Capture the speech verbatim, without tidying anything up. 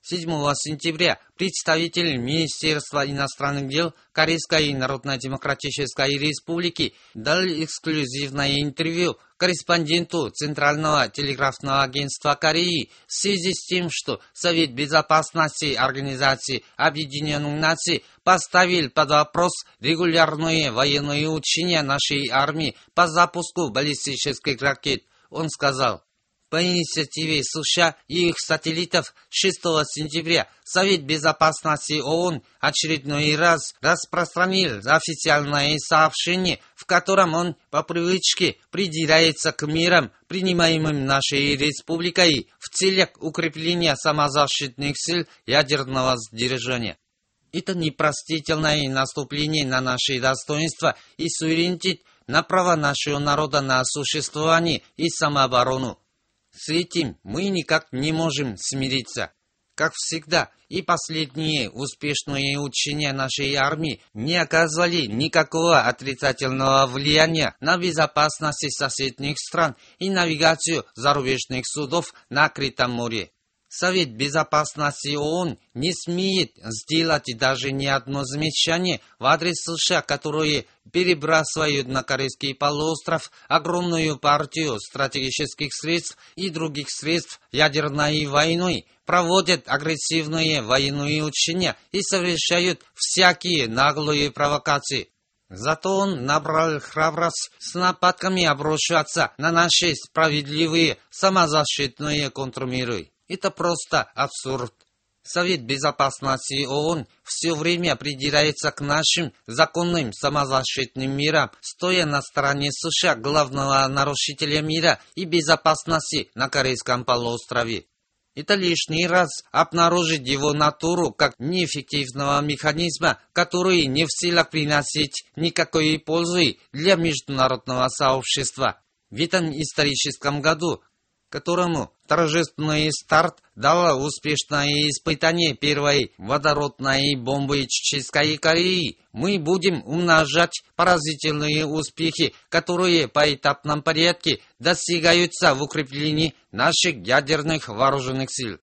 седьмого сентября представитель Министерства иностранных дел Корейской Народно-Демократической Республики дал эксклюзивное интервью корреспонденту Центрального телеграфного агентства Кореи в связи с тем, что Совет Безопасности Организации Объединенных Наций поставил под вопрос регулярные военные учения нашей армии по запуску баллистических ракет. Он сказал: по инициативе США и их сателлитов шестого сентября Совет Безопасности ООН очередной раз распространил официальное сообщение, в котором он по привычке придирается к мерам, принимаемым нашей республикой в целях укрепления самозащитных сил ядерного сдержания. Это непростительное наступление на наши достоинства и суверенитет, на право нашего народа на существование и самооборону. С этим мы никак не можем смириться. Как всегда, и последние успешные учения нашей армии не оказывали никакого отрицательного влияния на безопасность соседних стран и навигацию зарубежных судов на открытом море. Совет Безопасности ООН не смеет сделать даже ни одно замечание в адрес США, которые перебрасывают на Корейский полуостров огромную партию стратегических средств и других средств ядерной войной, проводят агрессивные военные учения и совершают всякие наглые провокации. Зато он набрал храбрость с нападками обрушаться на наши справедливые самозащитные контрмеры. Это просто абсурд. Совет Безопасности ООН все время придирается к нашим законным самозащитным мерам, стоя на стороне США, главного нарушителя мира и безопасности на Корейском полуострове. Это лишний раз обнаружит его натуру как неэффективного механизма, который не в силах приносить никакой пользы для международного сообщества. В этом историческом году, которому торжественный старт дало успешное испытание первой водородной бомбы Чеченской Кореи, мы будем умножать поразительные успехи, которые по этапном порядке достигаются в укреплении наших ядерных вооруженных сил.